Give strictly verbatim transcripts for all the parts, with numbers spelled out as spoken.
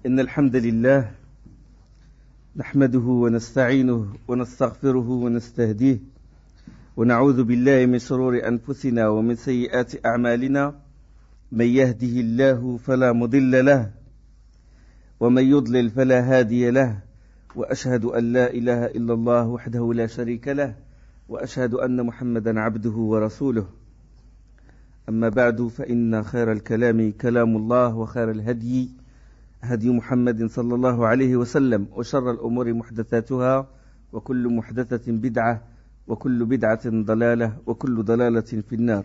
إن الحمد لله نحمده ونستعينه ونستغفره ونستهديه ونعوذ بالله من شرور أنفسنا ومن سيئات أعمالنا من يهده الله فلا مضل له ومن يضلل فلا هادي له وأشهد أن لا إله إلا الله وحده لا شريك له وأشهد أن محمدا عبده ورسوله أما بعد فإن خير الكلام كلام الله وخير الهدي هدي محمد صلى الله عليه وسلم وشر الأمور محدثاتها وكل محدثة بدعة وكل بدعة ضلالة وكل ضلالة في النار.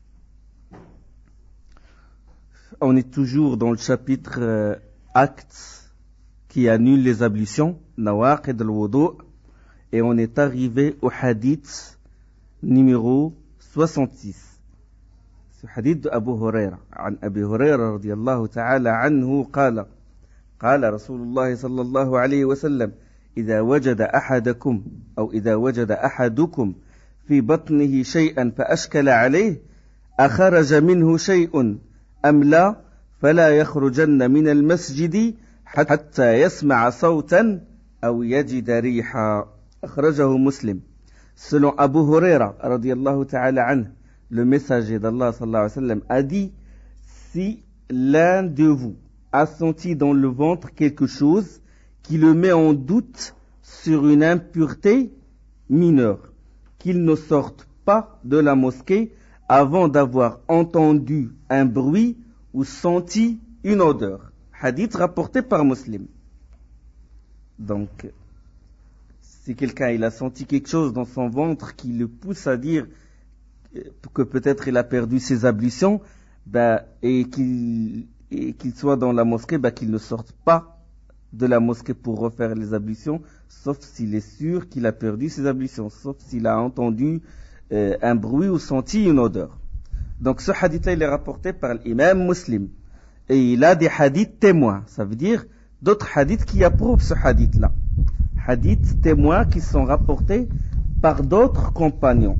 On est toujours dans le chapitre euh, actes qui annulent les ablutions, nawaqid al-wudu, et on est arrivé au hadith numéro soixante-six. Ce hadith de Abu Huraira. عن أبي هريرة رضي الله تعالى عنه قال قال رسول الله صلى الله عليه وسلم إذا وجد أحدكم أو إذا وجد أحدكم في بطنه شيئا فأشكل عليه أخرج منه شيء أم لا فلا يخرجن من المسجد حتى يسمع صوتا أو يجد ريحا. أخرجه مسلم. Selon Abu Huraira radiyallahu ta'ala anhu, le messager d'Allah sallallahu alayhi wa sallam a dit: si l'un de vous a senti dans le ventre quelque chose qui le met en doute sur une impureté mineure, qu'il ne sorte pas de la mosquée avant d'avoir entendu un bruit ou senti une odeur. Hadith rapporté par Muslim. Donc, si quelqu'un il a senti quelque chose dans son ventre qui le pousse à dire que peut-être il a perdu ses ablutions, bah, et qu'il et qu'il soit dans la mosquée, bah, qu'il ne sorte pas de la mosquée pour refaire les ablutions, sauf s'il est sûr qu'il a perdu ses ablutions, sauf s'il a entendu euh, un bruit ou senti une odeur. Donc ce hadith-là, il est rapporté par l'imam Muslim. Et il a des hadiths témoins, ça veut dire d'autres hadiths qui approuvent ce hadith-là. Hadiths témoins qui sont rapportés par d'autres compagnons.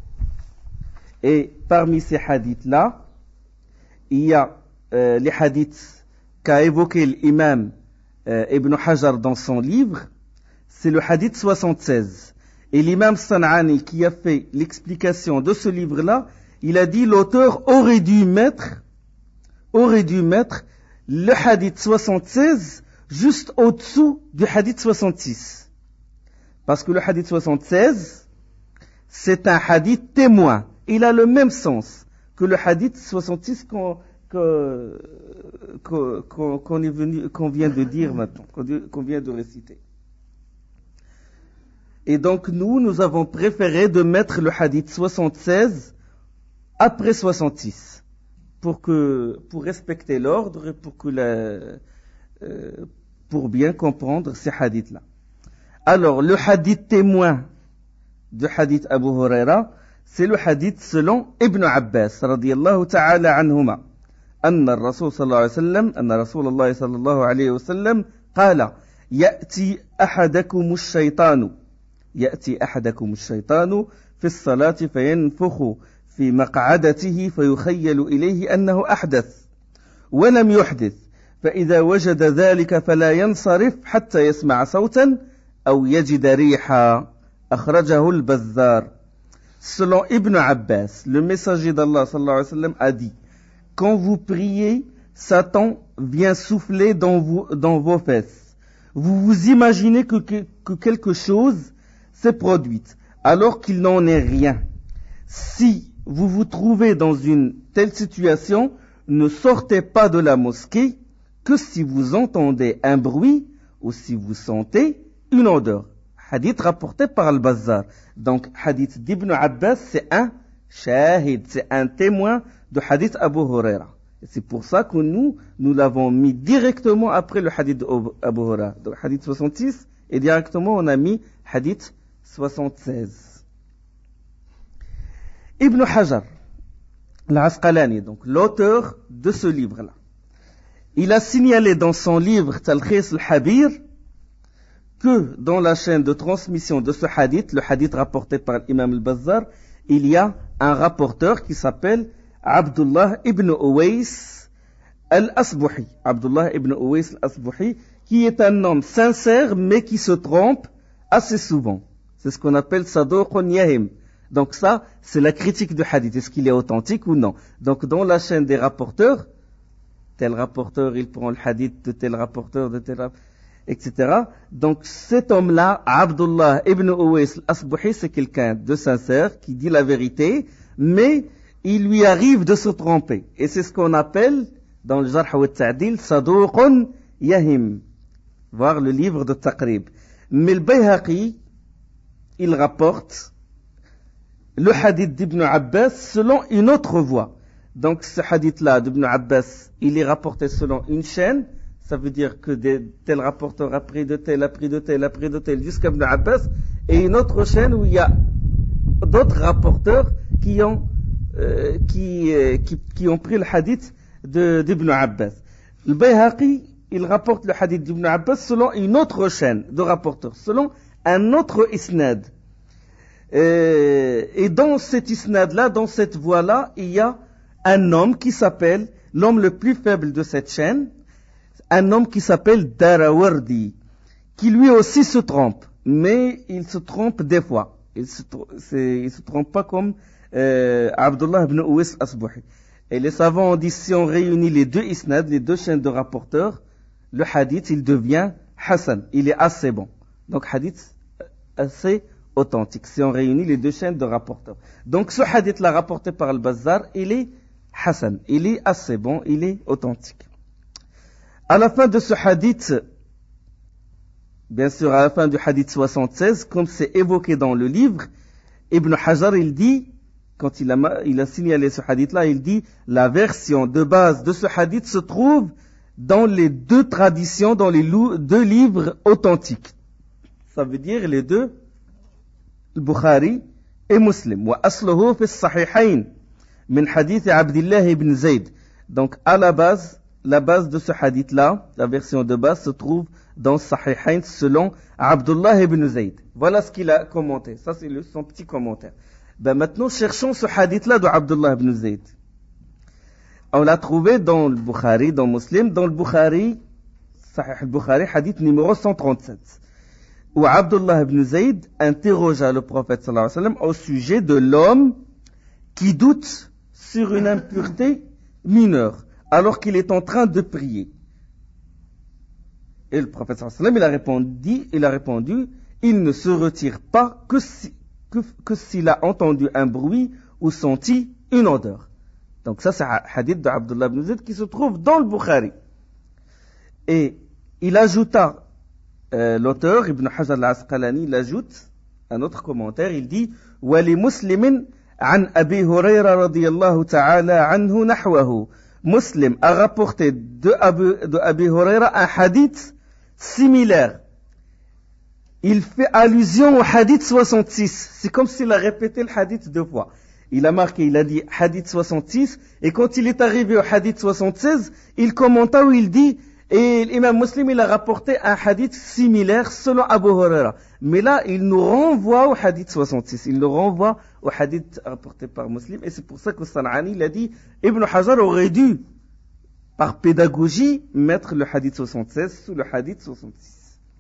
Et parmi ces hadiths-là, il y a Euh, les hadiths qu'a évoqué l'imam euh, Ibn Hajar dans son livre, c'est le hadith soixante-seize. Et l'imam San'ani qui a fait l'explication de ce livre-là, il a dit l'auteur aurait dû mettre, aurait dû mettre le hadith soixante-seize juste au-dessous du hadith soixante-six. Parce que le hadith soixante-seize, c'est un hadith témoin. Il a le même sens que le hadith soixante-six qu'on Que, que, qu'on, qu'on, est venu, qu'on vient de dire maintenant, qu'on vient de réciter. Et donc nous, nous avons préféré de mettre le hadith soixante-seize après soixante-six, pour que, pour respecter l'ordre et pour que la, euh, pour bien comprendre ces hadiths-là. Alors, le hadith témoin du hadith Abu Huraira, c'est le hadith selon Ibn Abbas, radiyallahu ta'ala anhuma. أن الرسول صلى الله عليه وسلم أن رسول الله صلى الله عليه وسلم قال يأتي أحدكم الشيطان يأتي أحدكم الشيطان في الصلاة فينفخ في مقعدته فيخيل إليه أنه أحدث ولم يحدث فإذا وجد ذلك فلا ينصرف حتى يسمع صوتا أو يجد ريحا. أخرجه البزار. Selon Ibn Abbas, le messager d'Allah sallallahu alayhi wa sallam a dit: quand vous priez, Satan vient souffler dans, vous, dans vos fesses. Vous vous imaginez que, que, que quelque chose s'est produite, alors qu'il n'en est rien. Si vous vous trouvez dans une telle situation, ne sortez pas de la mosquée que si vous entendez un bruit ou si vous sentez une odeur. Hadith rapporté par Al-Bazzar. Donc, hadith d'Ibn Abbas, c'est un shahid, c'est un témoin de hadith Abu Huraira. Et c'est pour ça que nous, nous l'avons mis directement après le hadith d'Abu Huraira. Donc hadith soixante-six, et directement on a mis hadith soixante-seize. Ibn Hajar, l'Asqalani, donc l'auteur de ce livre-là, il a signalé dans son livre Talkhis al-Habir que dans la chaîne de transmission de ce hadith, le hadith rapporté par l'imam al-Bazzar, il y a un rapporteur qui s'appelle Abdullah ibn Uwais Al-Asbuhi, Abdullah ibn Uwais al-Asbuhi, qui est un homme sincère mais qui se trompe assez souvent. C'est ce qu'on appelle Saduqun Yahim. Donc ça, c'est la critique du hadith. Est-ce qu'il est authentique ou non? Donc dans la chaîne des rapporteurs, tel rapporteur, il prend le hadith de tel rapporteur, de tel rapporteur, et cetera. Donc cet homme-là, Abdullah ibn Uwais al-Asbuhi, c'est quelqu'un de sincère, qui dit la vérité, mais il lui arrive de se tromper. Et c'est ce qu'on appelle, dans le Jarh wa Ta'dil, Saduqun Yahim. Voir le livre de Taqrib. Mais le Bayhaqi, il rapporte le hadith d'Ibn Abbas selon une autre voie. Donc ce hadith-là d'Ibn Abbas, il est rapporté selon une chaîne. Ça veut dire que des, tel rapporteur a pris de tel, a pris de tel, a pris de tel, jusqu'à Ibn Abbas. Et une autre chaîne où il y a d'autres rapporteurs qui ont, euh, qui, euh, qui, qui ont pris le hadith de, d'Ibn Abbas. Le Bayhaqi, il rapporte le hadith d'Ibn Abbas selon une autre chaîne de rapporteurs, selon un autre isnad. Euh, et dans cet isnad-là, dans cette voie-là, il y a un homme qui s'appelle, l'homme le plus faible de cette chaîne, un homme qui s'appelle Darawardi, qui lui aussi se trompe, mais il se trompe des fois. Il se, il se trompe pas comme euh, Abdullah ibn Uwais al-Asbuhi. Et les savants ont dit, si on réunit les deux isnads, les deux chaînes de rapporteurs, le hadith, il devient Hassan. Il est assez bon. Donc, hadith assez authentique, si on réunit les deux chaînes de rapporteurs. Donc, ce hadith-là rapporté par Al-Bazzar, il est Hassan. Il est assez bon, il est authentique. À la fin de ce hadith, bien sûr, à la fin du hadith soixante-seize, comme c'est évoqué dans le livre, Ibn Hajar, il dit, quand il a, il a signalé ce hadith-là, il dit, la version de base de ce hadith se trouve dans les deux traditions, dans les deux livres authentiques. Ça veut dire les deux, le Bukhari et Muslim. Wa asluhu fi as-sahihayn min hadith Abdullah ibn Zayd. Donc, à la base, la base de ce hadith-là, la version de base, se trouve dans Sahihayn selon Abdullah ibn Zayd. Voilà ce qu'il a commenté. Ça, c'est le, son petit commentaire. Ben maintenant, cherchons ce hadith-là de Abdullah ibn Zayd. On l'a trouvé dans le Bukhari, dans Muslim, dans le Bukhari, Sahih al-Bukhari, hadith numéro cent trente-sept, où Abdullah ibn Zayd interrogea le prophète sallallahu alayhi wa sallam au sujet de l'homme qui doute sur une impureté mineure, alors qu'il est en train de prier. Et le prophète sallallahu alayhi wa sallam, il a répondu, il a répondu, il ne se retire pas que si, que, que s'il a entendu un bruit ou senti une odeur. Donc ça, c'est un hadith de Abdullah ibn Zayd qui se trouve dans le Bukhari. Et il ajouta, euh, l'auteur, Ibn Hajar al-Asqalani, il ajoute un autre commentaire, il dit « Wali muslimin an Abi Hurayra radiyallahu ta'ala anhu nahwahu » Muslim a rapporté de Abu, de Abi Hurayra un hadith similaire. Il fait allusion au hadith soixante-six. C'est comme s'il a répété le hadith deux fois. Il a marqué, il a dit hadith soixante-six, et quand il est arrivé au hadith soixante-seize, il commenta où il dit, et l'imam Muslim, il a rapporté un hadith similaire selon Abu Huraira. Mais là, il nous renvoie au hadith soixante-six, il nous renvoie au hadith rapporté par Muslim, et c'est pour ça que San'ani, il a dit, Ibn Hajar aurait dû, par pédagogie, mettre le hadith soixante-seize sous le hadith soixante-six.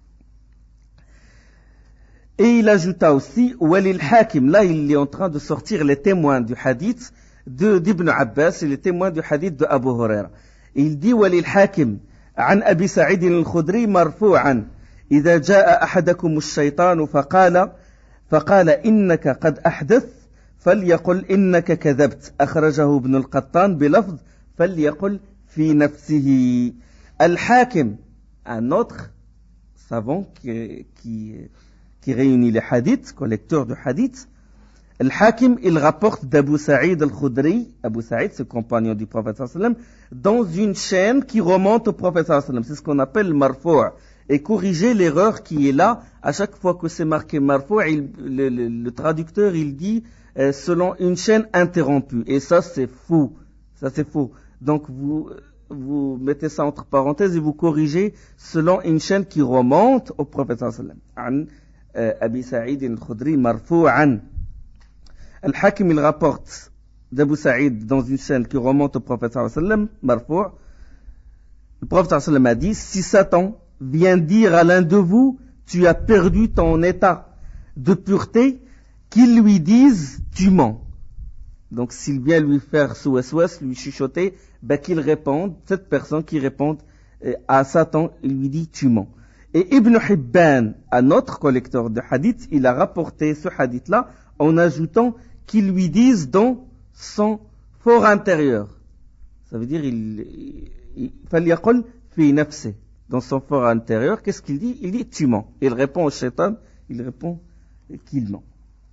Et il ajouta aussi, Walil Hakim, là il est en train de sortir les témoins du hadith de, d'Ibn Abbas et les témoins du hadith de Abu Huraira. Il dit, Walil Hakim, عن أبي سعيد الخدري مرفوعا إذا جاء أحدكم الشيطان فقال فقال إنك قد أحدث فليقل إنك كذبت أخرجه ابن القطان بلفظ فليقل في نفسه. Al-Hakim, un autre savant qui, qui, qui réunit les hadiths, collecteur de hadiths, Al-Hakim, il rapporte d'Abu Sa'id al-Khudri, Abu Sa'id, ce compagnon du prophète sallallahu alayhi wa sallam, dans une chaîne qui remonte au prophète sallallahu alayhi wa sallam. C'est ce qu'on appelle le marfou'. Et corriger l'erreur qui est là, à chaque fois que c'est marqué marfou', il, le, le, le traducteur, il dit euh, selon une chaîne interrompue. Et ça, c'est faux. Ça, c'est faux. Donc, vous, vous mettez ça entre parenthèses et vous corrigez selon une chaîne qui remonte au prophète sallallahu alayhi wa sallam. An Abi Sa'id al-Khudri marfou'an. Al-Hakim, il rapporte d'Abu Sa'id dans une chaîne qui remonte au prophète sallallahu alayhi wa sallam, marfou', Le prophète sallam a dit, si Satan vient dire à l'un de vous, tu as perdu ton état de pureté, qu'il lui dise, tu mens. Donc s'il vient lui faire ce waswas, lui chuchoter, ben qu'il réponde, cette personne qui répond à Satan, il lui dit, tu mens. Et Ibn Hibban, un autre collecteur de hadith, il a rapporté ce hadith-là en ajoutant qu'il lui dise dans son fort intérieur. Ça veut dire, il, il fallait yaqul fi nafsi. Dans son fort intérieur, qu'est-ce qu'il dit? Il dit, tu mens. Il répond au shaitan, il répond qu'il ment.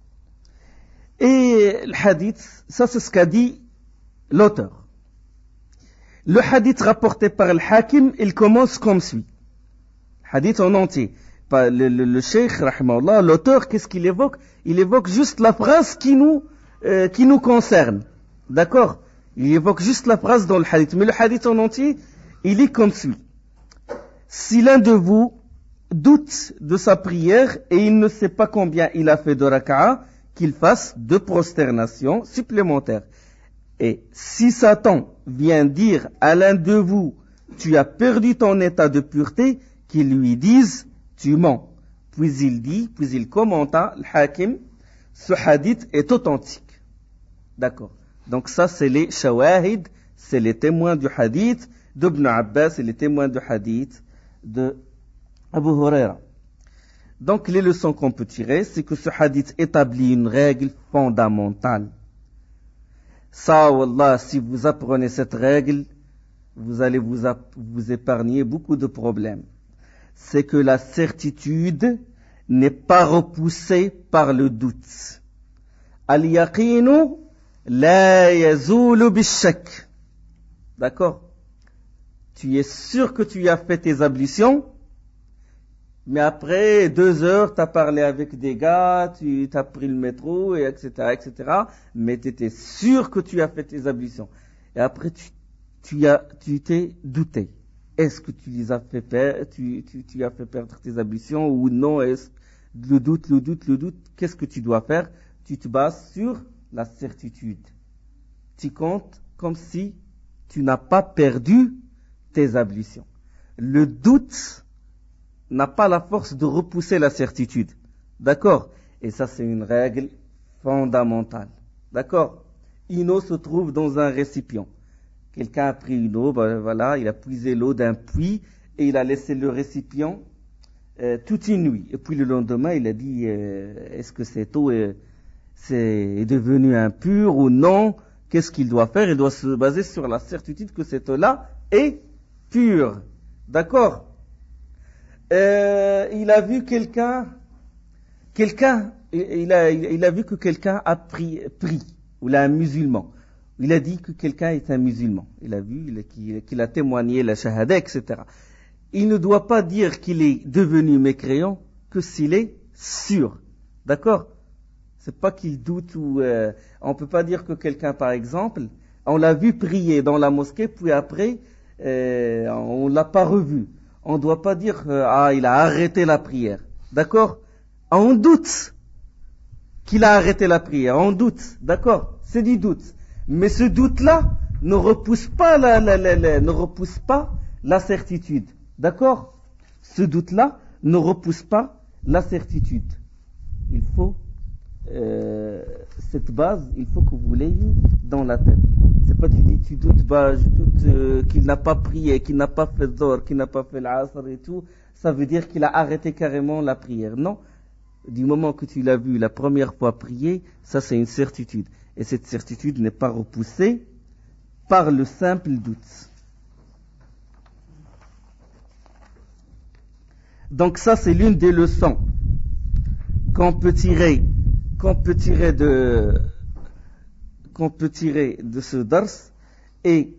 Et le hadith, ça c'est ce qu'a dit l'auteur. Le hadith rapporté par le Hakim, il commence comme suit. Hadith en entier. Le, le, le cheikh, rahimahullah, l'auteur, qu'est-ce qu'il évoque? Il évoque juste la phrase qui nous, euh, qui nous concerne. D'accord? Il évoque juste la phrase dans le hadith. Mais le hadith en entier, il est comme suit. Si l'un de vous doute de sa prière et il ne sait pas combien il a fait de raka'a, qu'il fasse deux prosternations supplémentaires. Et si Satan vient dire à l'un de vous, tu as perdu ton état de pureté, qu'il lui dise, tu mens. Puis il dit, puis il commenta, le Hakim, ce hadith est authentique. D'accord. Donc ça, c'est les shawahid, c'est les témoins du hadith d'Ibn Abbas, c'est les témoins du hadith de Abu Huraira. Donc les leçons qu'on peut tirer, c'est que ce hadith établit une règle fondamentale. Ça, wallah, si vous apprenez cette règle, vous allez vous, vous épargner beaucoup de problèmes. C'est que la certitude n'est pas repoussée par le doute. Al-yaqinu la yazulu bishak. D'accord? Tu es sûr que tu as fait tes ablutions, mais après deux heures, tu as parlé avec des gars, tu as pris le métro, et etc., et cetera. Mais tu étais sûr que tu as fait tes ablutions. Et après, tu, tu as, tu t'es douté. Est-ce que tu les as fait perdre, tu, tu, tu as fait perdre tes ablutions ou non? Est-ce, le doute, le doute, le doute. Qu'est-ce que tu dois faire? Tu te bases sur la certitude. Tu comptes comme si tu n'as pas perdu tes ablutions. Le doute n'a pas la force de repousser la certitude. D'accord? Et ça, c'est une règle fondamentale. D'accord? Une eau se trouve dans un récipient. Quelqu'un a pris une eau, ben voilà, il a puisé l'eau d'un puits et il a laissé le récipient euh, toute une nuit. Et puis le lendemain, il a dit, euh, est-ce que cette eau est, c'est, est devenue impure ou non? Qu'est-ce qu'il doit faire? Il doit se baser sur la certitude que cette eau-là est pure. D'accord? Euh, il a vu quelqu'un, quelqu'un, il a, il a vu que quelqu'un a pris, pris, ou là un musulman. Il a dit que quelqu'un est un musulman. Il a vu il a, qu'il, qu'il a témoigné la shahada, et cetera. Il ne doit pas dire qu'il est devenu mécréant que s'il est sûr. D'accord? C'est pas qu'il doute ou euh, on peut pas dire que quelqu'un, par exemple, on l'a vu prier dans la mosquée, puis après euh, on l'a pas revu. On doit pas dire euh, ah il a arrêté la prière. D'accord? On doute qu'il a arrêté la prière. On doute. D'accord? C'est du doute. Mais ce doute-là ne repousse pas la, la, la, la, ne repousse pas la certitude. D'accord? Ce doute-là ne repousse pas la certitude. Il faut euh, cette base, il faut que vous l'ayez dans la tête. C'est pas tu dis tu doutes, bah je doute euh, qu'il n'a pas prié, qu'il n'a pas fait d'or, qu'il n'a pas fait l'asr et tout. Ça veut dire qu'il a arrêté carrément la prière. Non. Du moment que tu l'as vu la première fois prier, ça c'est une certitude. Et cette certitude n'est pas repoussée par le simple doute. Donc ça, c'est l'une des leçons qu'on peut tirer, qu'on peut tirer de, qu'on peut tirer de ce dars. Et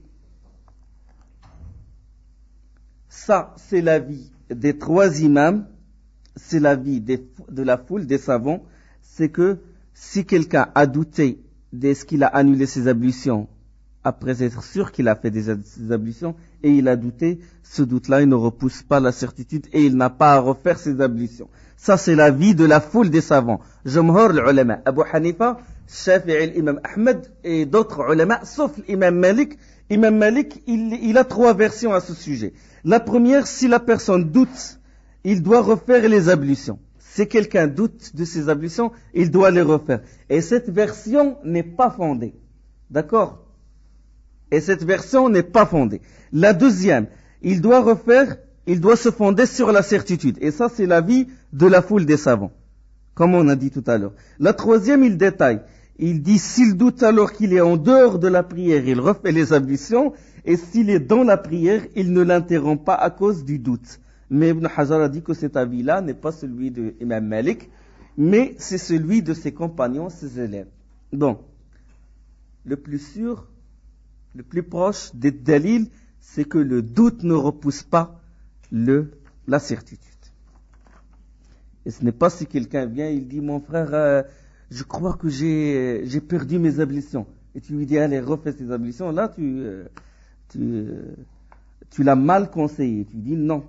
ça, c'est l'avis des trois imams, c'est l'avis des, de la foule des savants, c'est que si quelqu'un a douté dès qu'il a annulé ses ablutions, après être sûr qu'il a fait des ablutions, et il a douté, ce doute-là, il ne repousse pas la certitude, et il n'a pas à refaire ses ablutions. Ça, c'est l'avis de la foule des savants. Jumhur l'ulama, Abu Hanifa, Shafi'i, l'imam Ahmed, et d'autres ulama, sauf l'imam Malik, Imam Malik, il, il a trois versions à ce sujet. La première, si la personne doute, il doit refaire les ablutions. Si quelqu'un doute de ses ablutions, il doit les refaire. Et cette version n'est pas fondée. D'accord? Et cette version n'est pas fondée. La deuxième, il doit refaire, il doit se fonder sur la certitude. Et ça, c'est l'avis de la foule des savants, comme on a dit tout à l'heure. La troisième, il détaille. Il dit, s'il doute alors qu'il est en dehors de la prière, il refait les ablutions. Et s'il est dans la prière, il ne l'interrompt pas à cause du doute. Mais Ibn Hajar a dit que cet avis-là n'est pas celui de Imam Malik, mais c'est celui de ses compagnons, ses élèves. Donc, le plus sûr, le plus proche des dalils, c'est que le doute ne repousse pas le, la certitude. Et ce n'est pas si quelqu'un vient, il dit, mon frère, euh, je crois que j'ai, j'ai perdu mes ablutions. Et tu lui dis, allez, refais ces ablutions. Là, tu, euh, tu, euh, tu l'as mal conseillé. Tu dis non.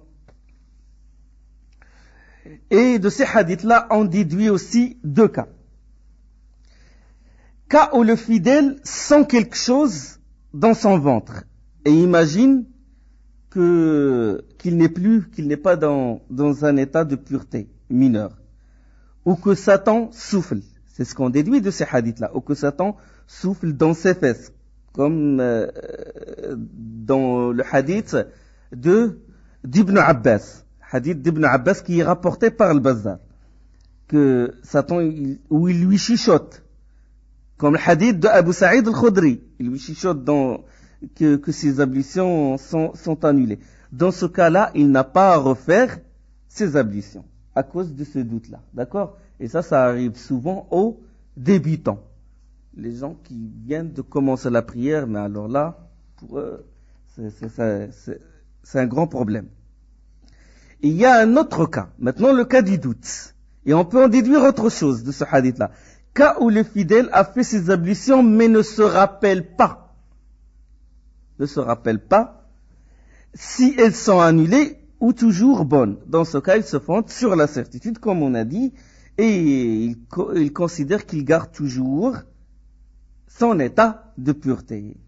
Et de ces hadiths-là, on déduit aussi deux cas. Cas où le fidèle sent quelque chose dans son ventre et imagine que, qu'il n'est plus, qu'il n'est pas dans, dans un état de pureté mineur. Ou que Satan souffle. C'est ce qu'on déduit de ces hadiths-là. Ou que Satan souffle dans ses fesses. Comme euh, dans le hadith de, d'Ibn Abbas. Hadith d'Ibn Abbas qui est rapporté par le Bazzar. Que Satan, il, où il lui chuchote. Comme le hadith de Abu Sa'id al-Khudri. Il lui chuchote dans, que, que ses ablutions sont, sont annulées. Dans ce cas-là, il n'a pas à refaire ses ablutions. À cause de ce doute-là. D'accord? Et ça, ça arrive souvent aux débutants. Les gens qui viennent de commencer la prière, mais alors là, pour eux, c'est, c'est, c'est, c'est, c'est un grand problème. Il y a un autre cas, maintenant le cas du doute. Et on peut en déduire autre chose de ce hadith-là. Cas où le fidèle a fait ses ablutions mais ne se rappelle pas. Ne se rappelle pas si elles sont annulées ou toujours bonnes. Dans ce cas, il se fonde sur la certitude, comme on a dit, et il, il considère qu'il garde toujours son état de pureté.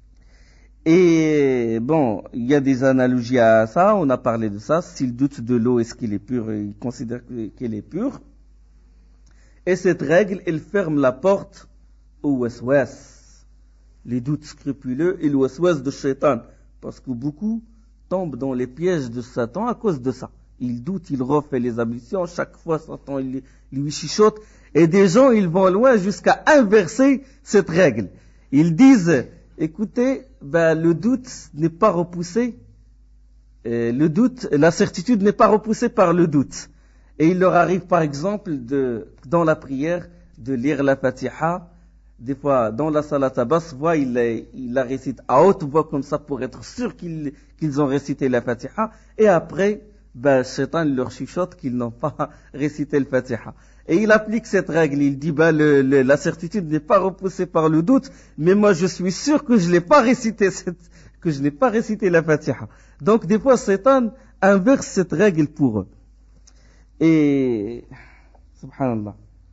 Et bon, il y a des analogies à ça, on a parlé de ça. S'il doute de l'eau, est-ce qu'il est pur? Il considère qu'elle est pure. Et cette règle, elle ferme la porte au waswas, les doutes scrupuleux et le waswas de Shaitan. Parce que beaucoup tombent dans les pièges de Satan à cause de ça. Il doute, il refait les ablutions, chaque fois Satan il, il lui chuchote. Et des gens, ils vont loin jusqu'à inverser cette règle. Ils disent, écoutez, ben, le doute n'est pas repoussé, euh, le doute, la certitude n'est pas repoussée par le doute. Et il leur arrive par exemple de, dans la prière, de lire la Fatiha. Des fois, dans la salat à basse voix, il, il la récite à haute voix comme ça pour être sûr qu'ils, qu'ils ont récité la Fatiha. Et après, ben, Shaitan leur chuchote qu'ils n'ont pas récité le Fatiha. Et il applique cette règle. Il dit, ben, le, le, la certitude n'est pas repoussée par le doute, mais moi je suis sûr que je n'ai pas récité cette, que je n'ai pas récité la Fatiha. Donc des fois, Shaitan inverse cette règle pour eux. Et, subhanallah.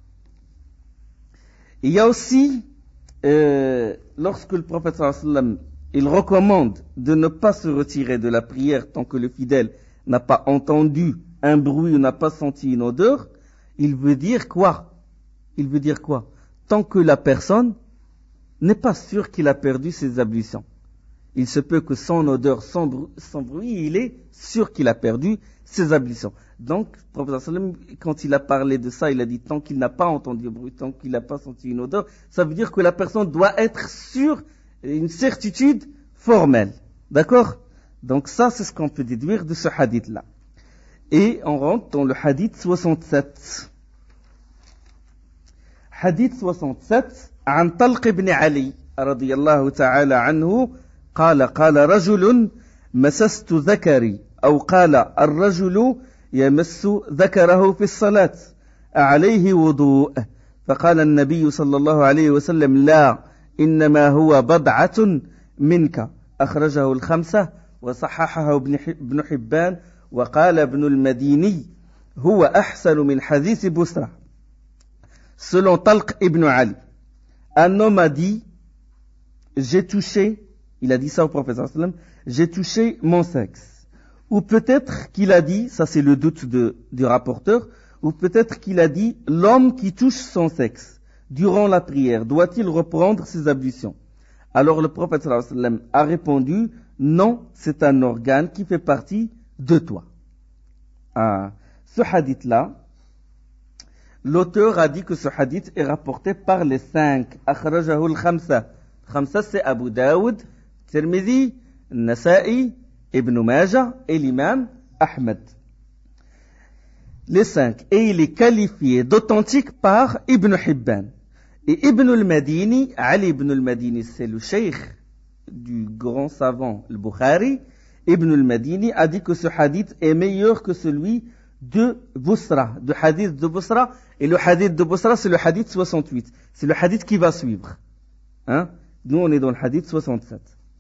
Il y a aussi, euh, lorsque le prophète sallallahu alayhi wa sallam, il recommande de ne pas se retirer de la prière tant que le fidèle n'a pas entendu un bruit ou n'a pas senti une odeur, il veut dire quoi? Il veut dire quoi? Tant que la personne n'est pas sûre qu'il a perdu ses ablutions. Il se peut que sans odeur, sans bruit, sans bruit, il est sûr qu'il a perdu ses ablutions. Donc, le prophète sallam, quand il a parlé de ça, il a dit tant qu'il n'a pas entendu le bruit, tant qu'il n'a pas senti une odeur, ça veut dire que la personne doit être sûre, une certitude formelle. D'accord? Donc ça, c'est ce qu'on peut déduire de ce hadith-là. Et on rentre dans le hadith soixante-sept. Hadith soixante-sept, عن طلق بن علي رضي الله تعالى عنه قال قال رجل مسست ذكري أو قال الرجل يمس ذكره في الصلاة أعليه وضوء فقال النبي صلى الله عليه وسلم لا إنما هو بضعة منك أخرجه الخمسة وصححه ابن حبان وقال ابن المديني هو أحسن من حديث بسرة. Selon Talq ibn Ali, un homme a dit j'ai touché Il a dit ça au prophète sallallahu alayhi wa sallam, j'ai touché mon sexe. Ou peut-être qu'il a dit, ça c'est le doute de, du rapporteur, ou peut-être qu'il a dit, l'homme qui touche son sexe durant la prière, doit-il reprendre ses ablutions? Alors le prophète sallallahu alayhi wa sallam a répondu, non, c'est un organe qui fait partie de toi. Ah, ce hadith-là, l'auteur a dit que ce hadith est rapporté par les cinq. Akhrajahu al-khamsa. Khamsa, c'est Abu Daoud, Tirmidhi, Nasa'i, Ibn Majah et l'imam Ahmed. Les cinq. Et il est qualifié d'authentique par Ibn Hibban. Et Ibn al-Madini, Ali ibn al-Madini, c'est le cheikh du grand savant, le Bukhari. Ibn al-Madini a dit que ce hadith est meilleur que celui de Busra, de hadith de Busra. Et le hadith de Busra, c'est le hadith soixante-huit. C'est le hadith qui va suivre. Hein? Nous, on est dans le hadith soixante-sept.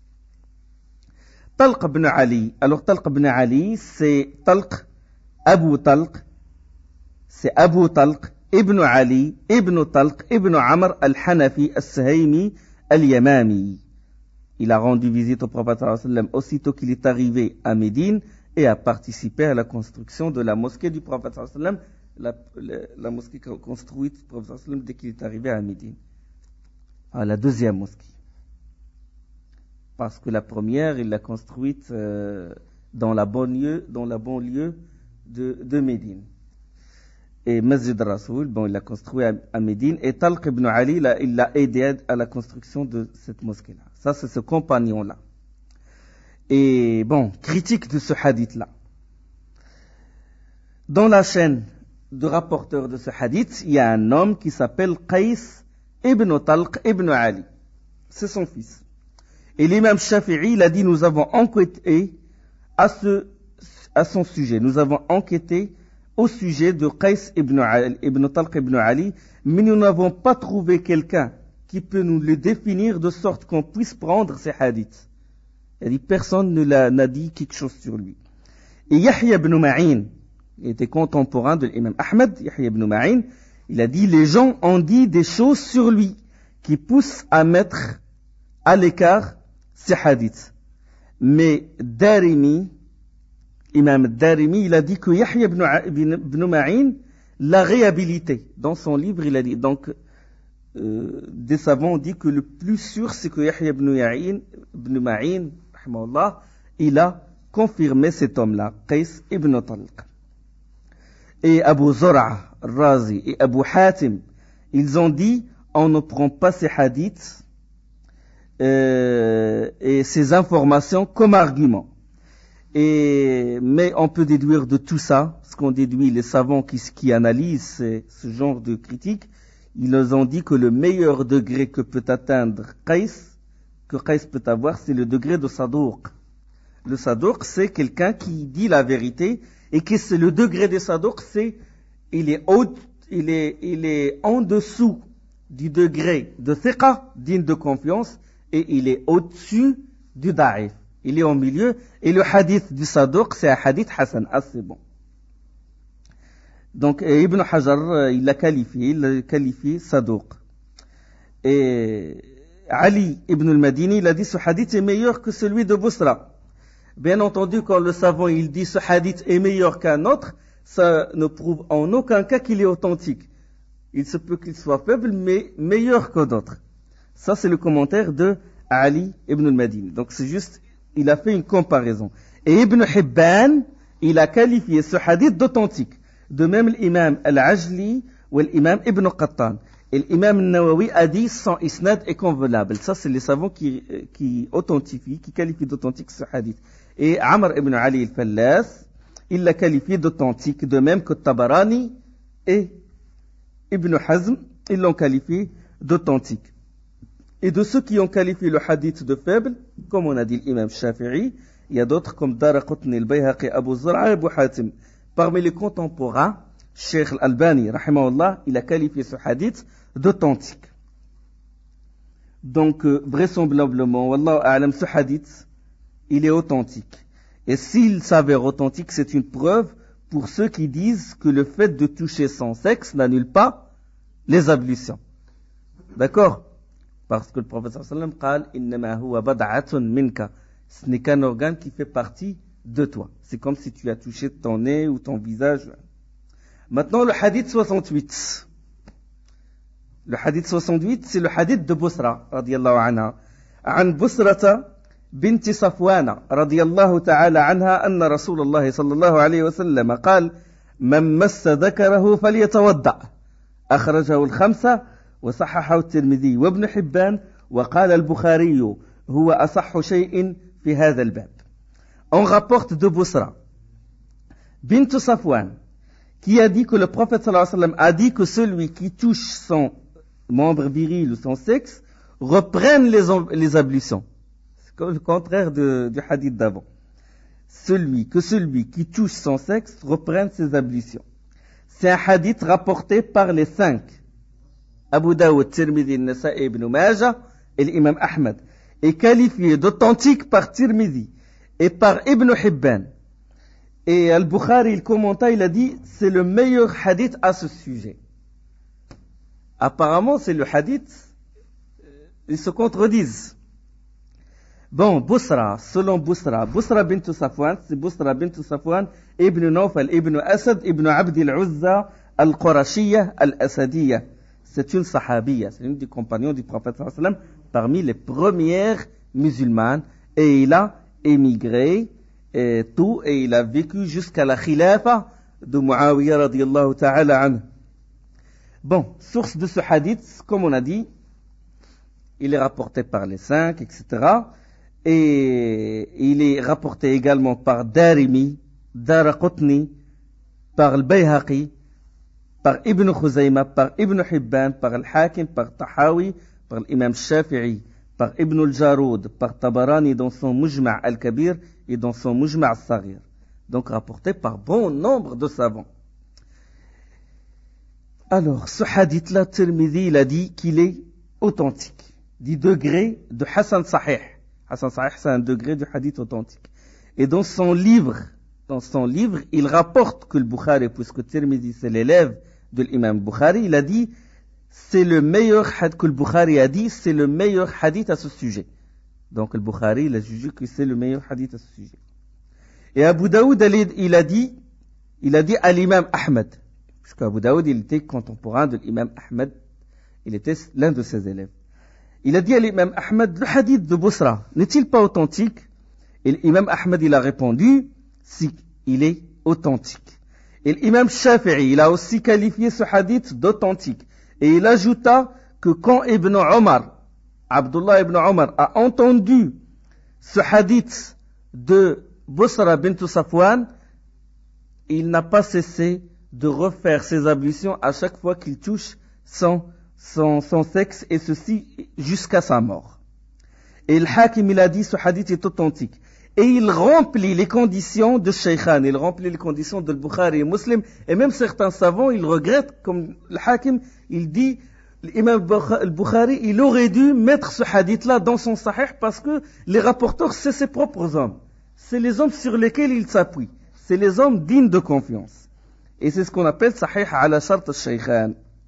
Talq ibn Ali. Alors, Talq ibn Ali, c'est Talq, Abu Talq. C'est Abu Talq, Ibn Ali, Ibn Talq, Ibn Amr al-Hanafi, al-Sahaymi, al-Yamami. Il a rendu visite au prophète sallallahu alayhi wa sallam aussitôt qu'il est arrivé à Médine et a participé à la construction de la mosquée du prophète sallallahu alayhi wa sallam, la, la, la mosquée construite du prophète sallallahu alayhi wa sallam dès qu'il est arrivé à Médine. À la deuxième mosquée. Parce que la première, il l'a construite euh, dans la banlieue, dans la banlieue de, de Médine. Et Masjid Rasoul, bon, il l'a construit à, à Médine. Et Talq ibn Ali, là, il l'a aidé à la construction de cette mosquée-là. Ça, c'est ce compagnon-là. Et bon, critique de ce hadith-là. Dans la chaîne de rapporteurs de ce hadith, il y a un homme qui s'appelle Qais ibn Talq ibn Ali. C'est son fils. Et l'imam Shafi'i, il a dit, nous avons enquêté à, ce, à son sujet. Nous avons enquêté au sujet de Qais ibn, Ali, ibn Talq ibn Ali, mais nous n'avons pas trouvé quelqu'un qui peut nous le définir de sorte qu'on puisse prendre ces hadiths. Il a dit, personne ne l'a, n'a dit quelque chose sur lui. Et Yahya ibn Ma'in, il était contemporain de l'imam Ahmed, Yahya ibn Ma'in, il a dit, les gens ont dit des choses sur lui qui poussent à mettre à l'écart ces hadiths. Mais Darimi, Imam Darimi, il a dit que Yahya ibn, ibn, ibn Ma'in l'a réhabilité. Dans son livre, il a dit, donc, euh, des savants ont dit que le plus sûr, c'est que Yahya ibn, Ya'in, ibn Ma'in, il a confirmé cet homme-là, Qais ibn Talq. Et Abu Zur'a, Razi et Abu Hatim, ils ont dit, on ne prend pas ces hadiths euh, et ces informations comme argument. Et, mais on peut déduire de tout ça, ce qu'on déduit, les savants qui, qui analysent ce, ce genre de critique, ils nous ont dit que le meilleur degré que peut atteindre Qais, que Qais peut avoir, c'est le degré de Sadouk. Le Sadouk, c'est quelqu'un qui dit la vérité, et que c'est le degré de Sadouk, c'est, il est haut, il est, il est en dessous du degré de Thiqa, digne de confiance, et il est au-dessus du Da'if. Il est au milieu, et le hadith du Sadouk, c'est un hadith Hassan, assez bon. Donc, Ibn Hajar, il l'a qualifié, il l'a qualifié Sadouk. Et Ali ibn al-Madini, il a dit ce hadith est meilleur que celui de Busra. Bien entendu, quand le savant, il dit ce hadith est meilleur qu'un autre, ça ne prouve en aucun cas qu'il est authentique. Il se peut qu'il soit faible, mais meilleur que d'autres. Ça, c'est le commentaire de Ali ibn al-Madini. Donc, c'est juste, il a fait une comparaison. Et Ibn Hibban, il a qualifié ce hadith d'authentique. De même, l'imam al-Ajli ou l'imam Ibn Qattan. Et l'imam al-Nawawi a dit son isnad est convenable. Ça, c'est les savants qui, qui authentifient, qui qualifient d'authentique ce hadith. Et Amr ibn Ali al-Fallas, il l'a qualifié d'authentique, de même que Tabarani et Ibn Hazm, ils l'ont qualifié d'authentique. Et de ceux qui ont qualifié le hadith de faible, comme on a dit l'imam Shafi'i, il y a d'autres comme Daraqutni, al-Bayhaqi, Abu Zur'a et Abu Hatim. Parmi les contemporains, Cheikh al-Albani, rahimahullah, il a qualifié ce hadith d'authentique. Donc, euh, vraisemblablement, wallahu a'lam, ce hadith, il est authentique. Et s'il s'avère authentique, c'est une preuve pour ceux qui disent que le fait de toucher son sexe n'annule pas les ablutions. D'accord? Parce que le prophète sallallahu alayhi wa sallam قال إنما هو بدعة منك. Ce n'est qu'un organe qui fait partie de toi. C'est comme si tu as touché ton nez ou ton visage. Maintenant, le hadith soixante-huit. Le hadith soixante-huit, c'est le hadith de Busra, radiyallahu anha. عن بسرة بنت صفوان رضي الله تعالى عنها أن رسول الله صلى الله عليه وسلم قال من مس ذكره فليتوضأ. أخرجه الخمسة وصححه الترمذي وابن حبان وقال البخاري هو أصح شيء في هذا الباب. On rapporte de Busra bint Safwan qui a dit que le prophète sallallahu alayhi wa sallam a dit que celui qui touche son membre viril ou son sexe reprenne les, les ablutions. C'est comme le contraire de, du hadith d'avant. Celui, que celui qui touche son sexe reprenne ses ablutions. C'est un hadith rapporté par les cinq. Abu Daoud, Tirmidhi, Nasa'i, Ibn Majah et l'imam Ahmad. Et qualifié d'authentique par Tirmidhi et par Ibn Hibban. Et Al-Bukhari, il commenta, il a dit, c'est le meilleur hadith à ce sujet. Apparemment, c'est le hadith, ils se contredisent. Bon, Busra, selon Busra, Busra bint Safwan, c'est Busra bint Safwan, Ibn Nawfal, Ibn Asad, Ibn Abd al-Uzza, al-Qurashiyya, al-Asadiyya. C'est une sahabiyya, c'est une des compagnons du prophète sallallahu alayhi wa sallam, parmi les premières musulmanes, et il a émigré, et tout, et il a vécu jusqu'à la khilafa de Muawiyah radiyallahu ta'ala anhu. Bon, source de ce hadith, comme on a dit, il est rapporté par les cinq, et cetera. Et il est rapporté également par Darimi, Daraqutni, par Al-Bayhaqi, par Ibn Khuzayma, par Ibn Hibban, par Al-Hakim, par Tahawi, par l'imam Shafi'i, par Ibn al-Jaroud, par Tabarani dans son Mujma' al-Kabir et dans son Mujma' al-Saghir. Donc rapporté par bon nombre de savants. Alors, ce hadith-là, Tirmidhi, il a dit qu'il est authentique, du degré de Hassan Sahih. Hassan Sahih, c'est un degré du hadith authentique. Et dans son livre, dans son livre, il rapporte que le Bukhari, puisque Tirmidhi, c'est l'élève de l'imam Bukhari, il a dit, c'est le meilleur hadith que le Bukhari a dit, c'est le meilleur hadith à ce sujet. Donc le Bukhari, il a jugé que c'est le meilleur hadith à ce sujet. Et Abu Daoud, il a dit, il a dit à l'imam Ahmed, puisque Abu Daoud, il était contemporain de l'imam Ahmed, il était l'un de ses élèves. Il a dit à l'imam Ahmed, le hadith de Busra n'est-il pas authentique? Et l'imam Ahmed, il a répondu, si, il est authentique. Et l'imam Shafi'i, il a aussi qualifié ce hadith d'authentique. Et il ajouta que quand Ibn Omar, Abdullah ibn Omar, a entendu ce hadith de Busra bint Safwan, il n'a pas cessé de refaire ses ablutions à chaque fois qu'il touche son, son, son sexe, et ceci jusqu'à sa mort. Et le Hakim, il a dit, ce hadith est authentique. Et il remplit les conditions de Shaykhan, il remplit les conditions de Bukhari et Muslim, et même certains savants, ils regrettent, comme le Hakim, il dit, l'imam al-Bukhari, il aurait dû mettre ce hadith-là dans son sahih, parce que les rapporteurs, c'est ses propres hommes. C'est les hommes sur lesquels il s'appuie. C'est les hommes dignes de confiance. Et c'est ce qu'on appelle sahih ala shart al-shaykhan.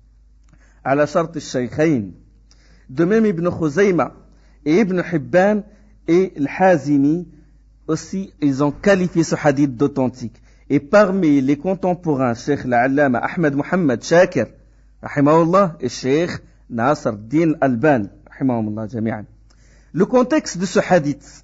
Ala shart al-shaykhain. De même, Ibn Khuzayma et Ibn Hibban et al-Hazimi, aussi, ils ont qualifié ce hadith d'authentique. Et parmi les contemporains, Cheikh l'Allama Ahmed Mohamed Shakir, rahimahullah, et Cheikh Nasr Din Albani, rahimahullah jami'an. Le contexte de ce hadith.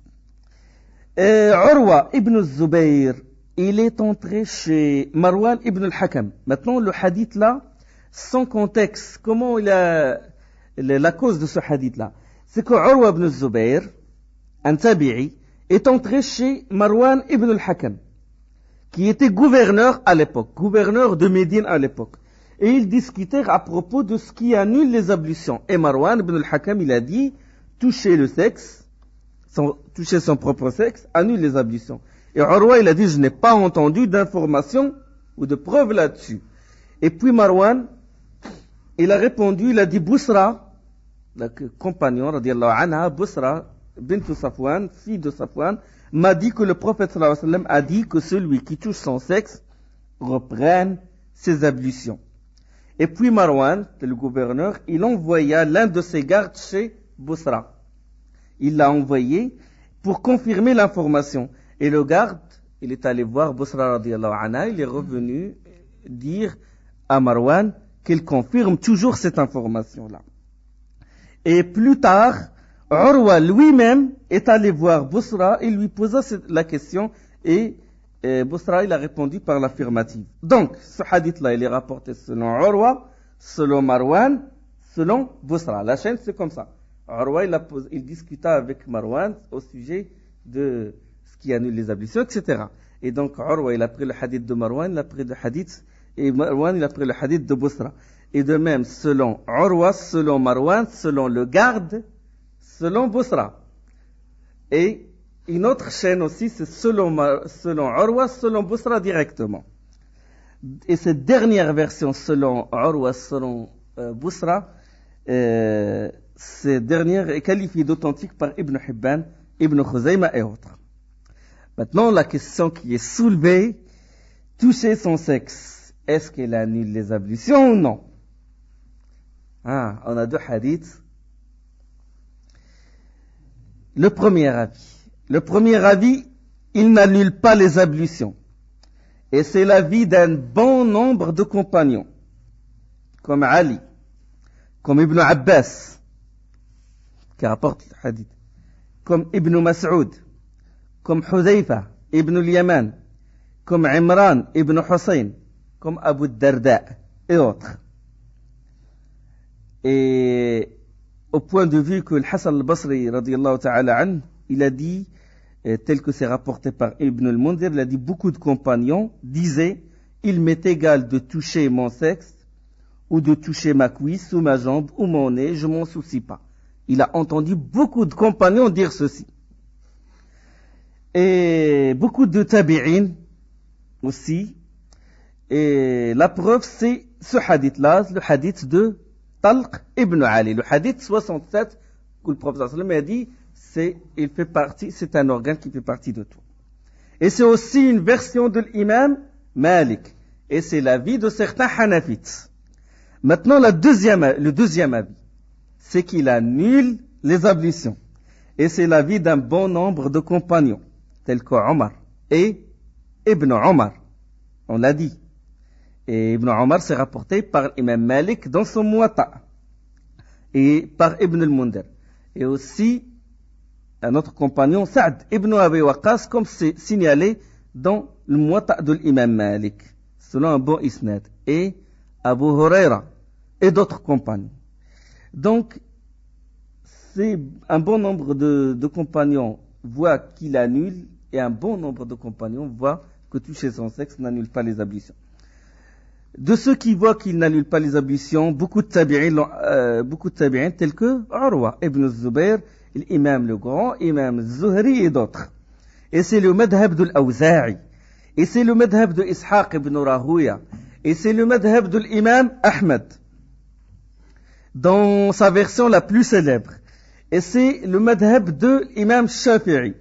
Euh, Urwa ibn Zubayr, il est entré chez Marwan ibn al-Hakam. Maintenant, le hadith là, son contexte, comment il a, la cause de ce hadith là, c'est que Urwa ibn Zubayr, un tabi'i, est entré chez Marwan ibn al-Hakam, qui était gouverneur à l'époque, gouverneur de Médine à l'époque. Et ils discutèrent à propos de ce qui annule les ablutions. Et Marwan ibn al-Hakam, il a dit, toucher le sexe, son, toucher son propre sexe, annule les ablutions. Et Urwa, il a dit, je n'ai pas entendu d'informations ou de preuves là-dessus. Et puis Marwan, il a répondu, il a dit, Busra, le compagnon, radiallahu anha, Busra, bint Safwan, fille de Safwan, m'a dit que le prophète sallallahu alayhi wa sallam a dit que celui qui touche son sexe reprenne ses ablutions. Et puis Marwan, le gouverneur, il envoya l'un de ses gardes chez Bosra. Il l'a envoyé pour confirmer l'information. Et le garde, il est allé voir Bosra radiallahu anha, il est revenu dire à Marwan qu'il confirme toujours cette information-là. Et plus tard, Urwa lui-même est allé voir Bosra et lui posa la question et, et Bosra il a répondu par l'affirmative. Donc, ce hadith-là, il est rapporté selon Urwa, selon Marwan, selon Bosra. La chaîne, c'est comme ça. Urwa, il, a posé, il discuta avec Marwan au sujet de ce qui annule les ablutions, et cetera. Et donc, Urwa, il a pris le hadith de Marwan, il a pris le hadith, et Marwan, il a pris le hadith de Bosra. Et de même, selon Urwa, selon Marwan, selon le garde, selon Bosra. Et une autre chaîne aussi, c'est selon, selon Urwa, selon Bosra directement. Et cette dernière version, selon Urwa, selon euh, Bosra, euh, cette dernière est qualifiée d'authentique par Ibn Hibban, Ibn Khuzayma et autres. Maintenant, la question qui est soulevée, toucher son sexe, est-ce qu'elle annule les ablutions ou non? Ah, on a deux hadiths. Le premier avis. Le premier avis, il n'annule pas les ablutions. Et c'est l'avis d'un bon nombre de compagnons, comme Ali, comme Ibn Abbas, qui rapporte le hadith, comme Ibn Mas'ud, comme Hudayfa, Ibn al-Yaman, comme Imran, Ibn Hussein, comme Abu Darda et autres. Et au point de vue que le Hassan al-Basri, radiyallahu ta'ala an, il a dit, tel que c'est rapporté par Ibn al-Mundhir, il a dit, beaucoup de compagnons disaient, il m'est égal de toucher mon sexe, ou de toucher ma cuisse, ou ma jambe, ou mon nez, je m'en soucie pas. Il a entendu beaucoup de compagnons dire ceci. Et beaucoup de tabi'in aussi. Et la preuve, c'est ce hadith-là, le hadith de Talq ibn Ali. Le hadith soixante-sept, que le prophète sallallahu alayhi wa sallam a dit, c'est, il fait partie, c'est un organe qui fait partie de tout. Et c'est aussi une version de l'imam Malik. Et c'est l'avis de certains Hanafites. Maintenant, la deuxième, le deuxième avis, c'est qu'il annule les ablutions. Et c'est l'avis d'un bon nombre de compagnons, tels que Omar et Ibn Omar. On l'a dit. Et Ibn Omar s'est rapporté par Imam Malik dans son Muwatta. Et par Ibn al-Mundhir. Et aussi, un autre compagnon, Saad ibn Abi Waqqas, comme c'est signalé dans le Muwatta de l'imam Malik, selon un bon isnad. Et Abu Huraira. Et d'autres compagnons. Donc, c'est un bon nombre de, de compagnons voient qu'il annule, et un bon nombre de compagnons voient que toucher son sexe n'annule pas les ablutions. De ceux qui voient qu'il n'annule pas les ablutions, beaucoup de tabi'in, euh, beaucoup de tabi'in tels que Urwa ibn Zubayr, l'imam le grand, imam Zuhri et d'autres. Et c'est le madhab de l'Awza'i. Et c'est le madhab de Ishaq ibn Rahouya. Et c'est le madhab de l'imam Ahmed, dans sa version la plus célèbre. Et c'est le madhab de l'imam Shafi'i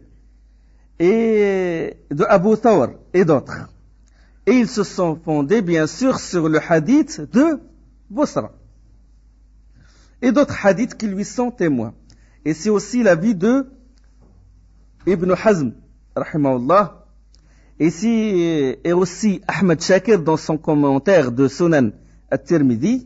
et de Abu Thawr et d'autres. Et ils se sont fondés bien sûr sur le hadith de Bosra et d'autres hadiths qui lui sont témoins. Et c'est aussi l'avis de Ibn Hazm, rahimahullah, et, si, et aussi Ahmed Shakir dans son commentaire de Sunan at-Tirmidhi.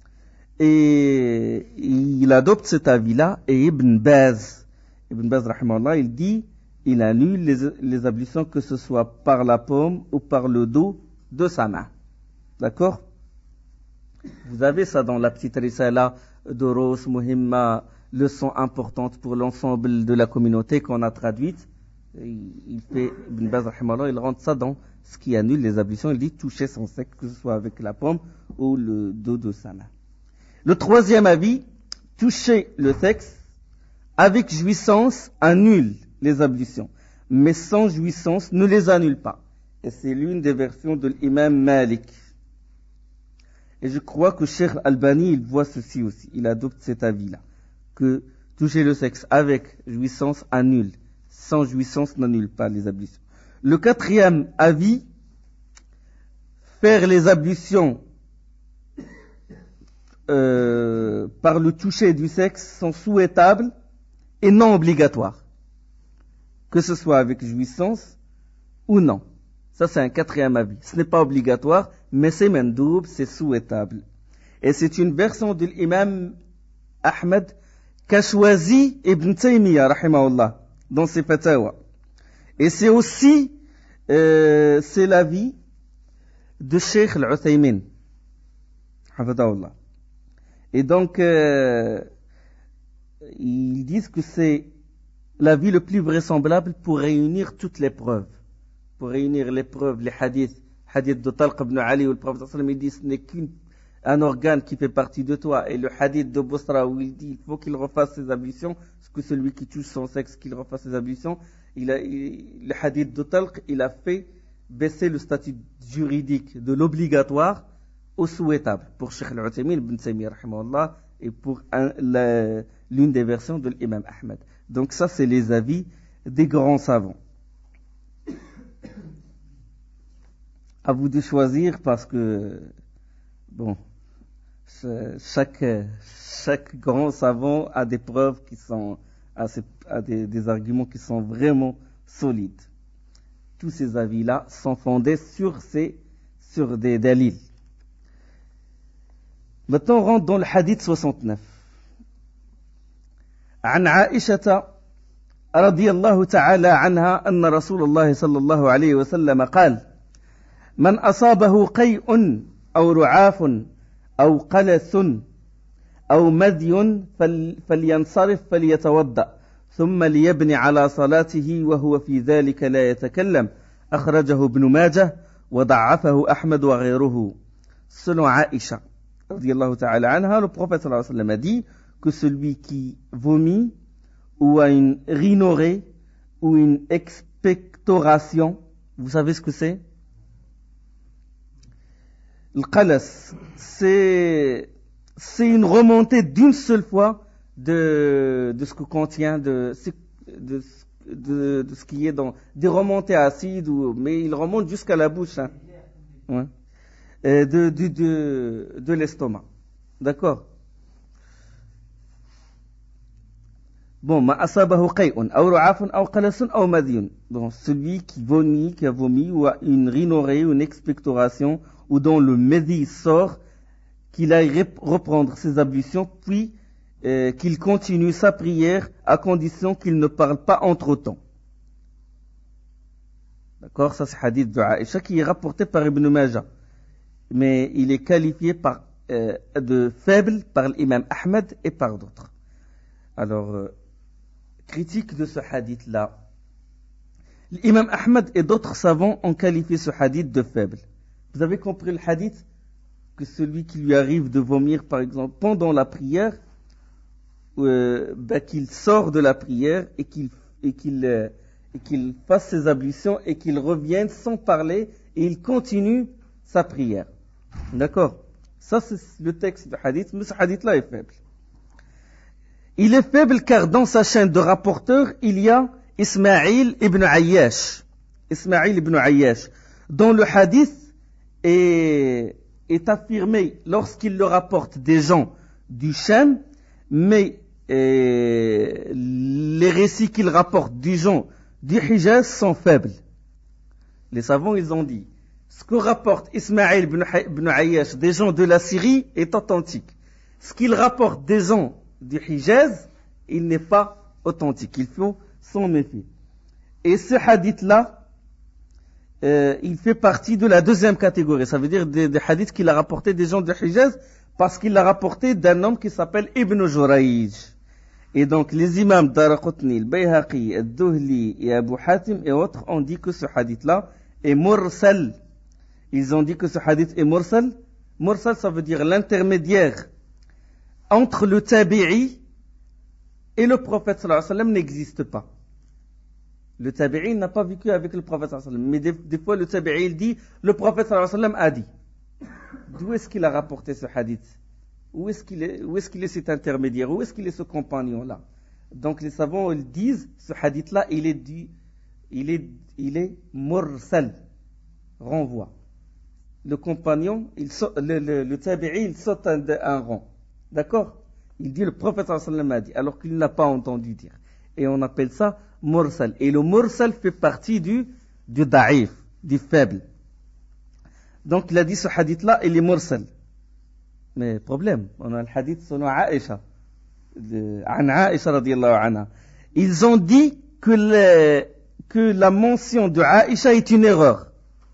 Et il adopte cet avis-là, et Ibn Baz, Ibn Baz, rahimahullah, il dit, il annule les, les ablutions que ce soit par la paume ou par le dos de sa main. D'accord? Vous avez ça dans la petite risala de Ros, Muhimma, leçon importante pour l'ensemble de la communauté qu'on a traduite. Il fait, Ibn Baz, rahimahullah, il rentre ça dans ce qui annule les ablutions. Il dit toucher son sexe, que ce soit avec la paume ou le dos de sa main. Le troisième avis, toucher le sexe avec jouissance annule les ablutions, mais sans jouissance ne les annule pas. Et c'est l'une des versions de l'imam Malik. Et je crois que Cheikh Albani, il voit ceci aussi, il adopte cet avis-là, que toucher le sexe avec jouissance annule, sans jouissance n'annule pas les ablutions. Le quatrième avis, faire les ablutions euh, par le toucher du sexe sont souhaitables et non obligatoires, que ce soit avec jouissance ou non. Ça, c'est un quatrième avis. Ce n'est pas obligatoire, mais c'est mandoub, c'est souhaitable. Et c'est une version de l'imam Ahmed qu'a choisi Ibn Taymiyyah, rahimahullah, dans ses fatawa. Et c'est aussi, euh, c'est l'avis de Cheikh Al-Uthaymin, hafidahullah. Et donc, euh, ils disent que c'est l'avis le plus vraisemblable pour réunir toutes les preuves. Pour réunir les preuves, les hadiths, hadith de Talq ibn Ali où le prophète sallallahu alayhi wa sallam dit ce n'est qu'un organe qui fait partie de toi, et le hadith de Busra où il dit il faut qu'il refasse ses ablutions, parce que celui qui touche son sexe qu'il refasse ses ablutions, il a, il, le hadith de Talq, il a fait baisser le statut juridique de l'obligatoire au souhaitable pour Cheikh Al-Uthaymin ibn Taymiyyah rahimahullah et pour un, la, l'une des versions de l'imam Ahmed. Donc ça c'est les avis des grands savants. À vous de choisir parce que bon, chaque chaque grand savant a des preuves qui sont a, ses, a des, des arguments qui sont vraiment solides. Tous ces avis-là sont fondés sur ces sur des dalils. Maintenant, on rentre dans le hadith soixante-neuf. عن عائشة رضي الله تعالى عنها أن رسول الله صلى الله عليه وسلم قال: من أصابه قيء أو رعاف أو قلث أو مذي فلينصرف فليتوضأ ثم ليبني على صلاته وهو في ذلك لا يتكلم. أخرجه ابن ماجه وضعفه أحمد وغيره. Selon Aïcha radiyallahu ta'ala anha, le prophète sallallahu alayhi wa sallam a dit que celui qui vomit ou a une rhinorrhée ou une expectoration, vous savez ce que c'est? Le qalas, c'est, c'est une remontée d'une seule fois de, de ce que contient, de, de, de, de ce qui est dans des remontées acides, ou, mais il remonte jusqu'à la bouche, hein. Ouais. De, de, de, de l'estomac. D'accord? Bon, ma asabahu qay'un, aw ru'afun, aw qalasun, aw madiyun. Donc, celui qui vomit, qui a vomi, ou a une rhinorrhée, une expectoration, ou dont le médi sort, qu'il aille reprendre ses ablutions, puis euh, qu'il continue sa prière à condition qu'il ne parle pas entre-temps. D'accord? Ça, c'est hadith de Aïcha qui est rapporté par Ibn Majah. Mais il est qualifié par, euh, de faible par l'imam Ahmed et par d'autres. Alors, euh, critique de ce hadith-là. L'imam Ahmed et d'autres savants ont qualifié ce hadith de faible. Vous avez compris le hadith? Que celui qui lui arrive de vomir, par exemple, pendant la prière, euh, ben, qu'il sort de la prière et qu'il, et qu'il, euh, et qu'il fasse ses ablutions et qu'il revienne sans parler et il continue sa prière. D'accord? Ça, c'est le texte du hadith, mais ce hadith-là est faible. Il est faible car dans sa chaîne de rapporteurs, il y a Ismaïl ibn Ayyash. Ismaïl ibn Ayyash, dont le hadith est, est affirmé lorsqu'il le rapporte des gens du Sham, mais euh, les récits qu'il rapporte des gens du Hijaz sont faibles. Les savants, ils ont dit, ce que rapporte Ismaïl ibn Ayyash des gens de la Syrie est authentique. Ce qu'il rapporte des gens du Hijaz, il n'est pas authentique. Il faut s'en méfier. Et ce hadith-là, euh, il fait partie de la deuxième catégorie. Ça veut dire des, des hadiths qu'il a rapporté des gens du Hijaz, parce qu'il l'a rapporté d'un homme qui s'appelle Ibn Jurayj. Et donc les imams Daraqutni, Bayhaqi, Ad-Duhli et Abu Hatim et autres ont dit que ce hadith-là est mursal. Ils ont dit que ce hadith est mursal. Mursal, ça veut dire l'intermédiaire entre le tabi'i et le prophète sallallahu alayhi wa sallam n'existe pas. Le tabi'i n'a pas vécu avec le prophète sallallahu alayhi wa sallam. Mais des, des fois, le tabi'i, il dit, le prophète sallallahu alayhi wa sallam a dit. D'où est-ce qu'il a rapporté ce hadith? Où est-ce qu'il est, où est-ce qu'il est cet intermédiaire? Où est-ce qu'il est ce compagnon-là? Donc les savants, ils disent, ce hadith-là, il est dit, il est, il est mursal. Renvoi. Le compagnon, il saute, le, le, le tabi'i, il saute un, un rang. D'accord? Il dit le prophète sallallahu alayhi wa sallam a dit, alors qu'il n'a pas entendu dire. Et on appelle ça mursal. Et le mursal fait partie du, du da'if, du faible. Donc il a dit ce hadith-là, il est mursal. Mais problème, on a le hadith selon Aïcha, de, an Aïcha radiyallahu anha. Ils ont dit que, le, que la mention de Aïcha est une erreur.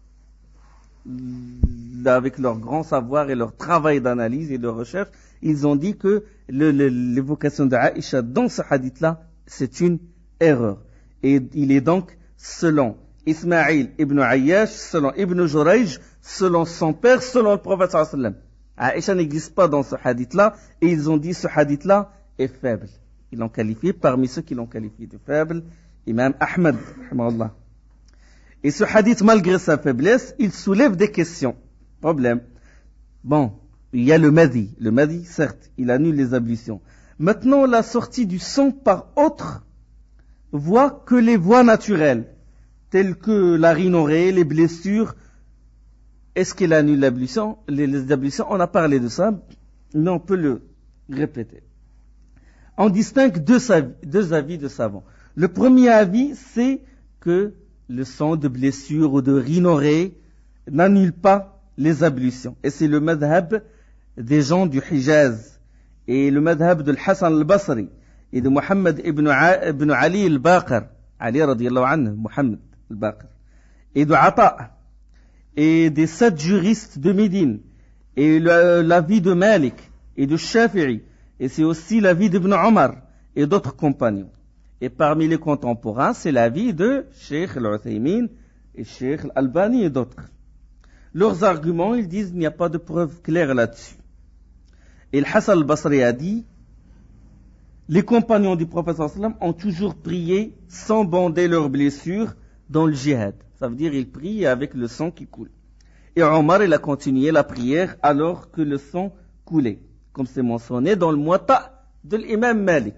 Avec leur grand savoir et leur travail d'analyse et de recherche, ils ont dit que le, le, l'évocation de Aïcha dans ce hadith-là, c'est une erreur. Et il est donc selon Ismaïl ibn Ayyash, selon Ibn Jurayj, selon son père, selon le prophète sallallahu alayhi wa sallam. Aïcha n'existe pas dans ce hadith-là, et ils ont dit ce hadith-là est faible. Ils l'ont qualifié, parmi ceux qui l'ont qualifié de faible, Imam Ahmad, rahimahullah. Et ce hadith, malgré sa faiblesse, il soulève des questions. Problème. Bon, il y a le Madi. Le Madi, certes, il annule les ablutions. Maintenant, la sortie du sang par autre voie que les voies naturelles, telles que la rhinorrhée, les blessures. Est-ce qu'il annule l'ablution? Les, les ablutions, on a parlé de ça, mais on peut le répéter. On distingue deux, deux avis de savants. Le premier avis, c'est que le sang de blessure ou de rhinorrhée n'annule pas les ablutions. Et c'est le madhab des gens du Hijaz et le madhab de Hassan al-Basri et de Muhammad ibn, A, ibn Ali al-Baqir, Ali radiyallahu anhu, Muhammad al-Baqir, et de Ata, et des sept juristes de Médine, et l'avis de Malik et de Shafi'i, et c'est aussi l'avis d'Ibn Omar et d'autres compagnons. Et parmi les contemporains, c'est l'avis de Cheikh al-Uthaymin et Cheikh al-Albani et d'autres. Leurs arguments, ils disent qu'il n'y a pas de preuve claire là-dessus. Et le Hassan al-Basri a dit, les compagnons du prophète sallallahu alayhi wa sallam ont toujours prié sans bander leurs blessures dans le djihad. Ça veut dire ils prient avec le sang qui coule. Et Omar, il a continué la prière alors que le sang coulait, comme c'est mentionné dans le Muwatta de l'imam Malik.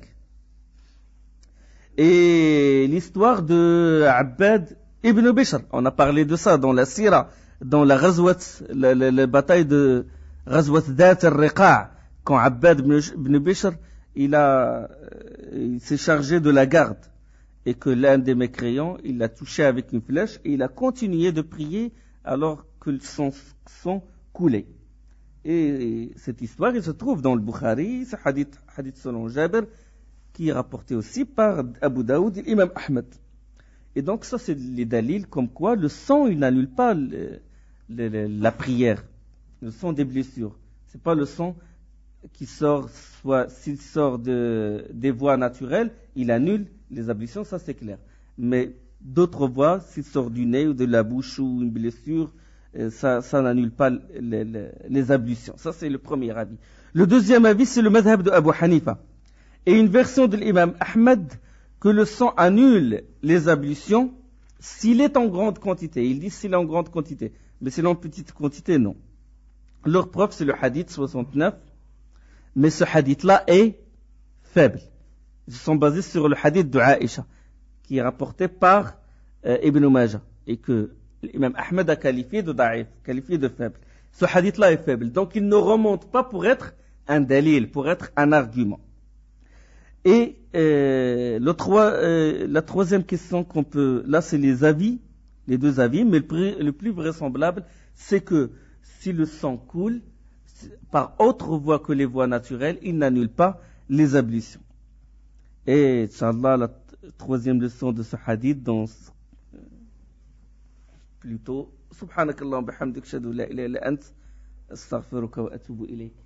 Et l'histoire de Abbad ibn Bishr, on a parlé de ça dans la Sira, dans la Ghazwat, la, la, la bataille de Ghazwat Dhat al-Riqa', quand Abbad ibn Bishr, il a, il s'est chargé de la garde, et que l'un des mécréants, il l'a touché avec une flèche, et il a continué de prier alors que son sang coulait. Et, et cette histoire, il se trouve dans le Bukhari, c'est hadith, hadith selon Jabir, qui est rapporté aussi par Abu Daoud et l'imam Ahmed. Et donc ça, c'est les dalils comme quoi le sang, il n'annule pas le, le, le, la prière, le sang des blessures. C'est pas le sang qui sort, soit s'il sort de, des voies naturelles, il annule les ablutions, ça c'est clair. Mais d'autres voies, s'il sort du nez ou de la bouche ou une blessure, ça, ça n'annule pas les, les, les ablutions. Ça c'est le premier avis. Le deuxième avis, c'est le madhab de Abu Hanifa. Et une version de l'imam Ahmed, que le sang annule les ablutions s'il est en grande quantité. Il dit s'il est en grande quantité. Mais s'il est en petite quantité, non. Leur preuve, c'est le hadith soixante-neuf. Mais ce hadith-là est faible. Ils sont basés sur le hadith de Aïcha, qui est rapporté par euh, Ibn Majah, et que l'imam Ahmed a qualifié de da'if, qualifié de faible. Ce hadith-là est faible. Donc il ne remonte pas pour être un dalil, pour être un argument. Et euh, le trois, euh, la troisième question qu'on peut... Là, c'est les avis, les deux avis, mais le, le plus vraisemblable, c'est que si le sang coule, par autre voie que les voies naturelles, il n'annule pas les ablutions. Et, Inch'Allah, la troisième leçon de ce hadith, dans plutôt, Subhanakallah wa bihamdik, shadu la ilaha illa ant, astaghfiruka wa atubu ilayk.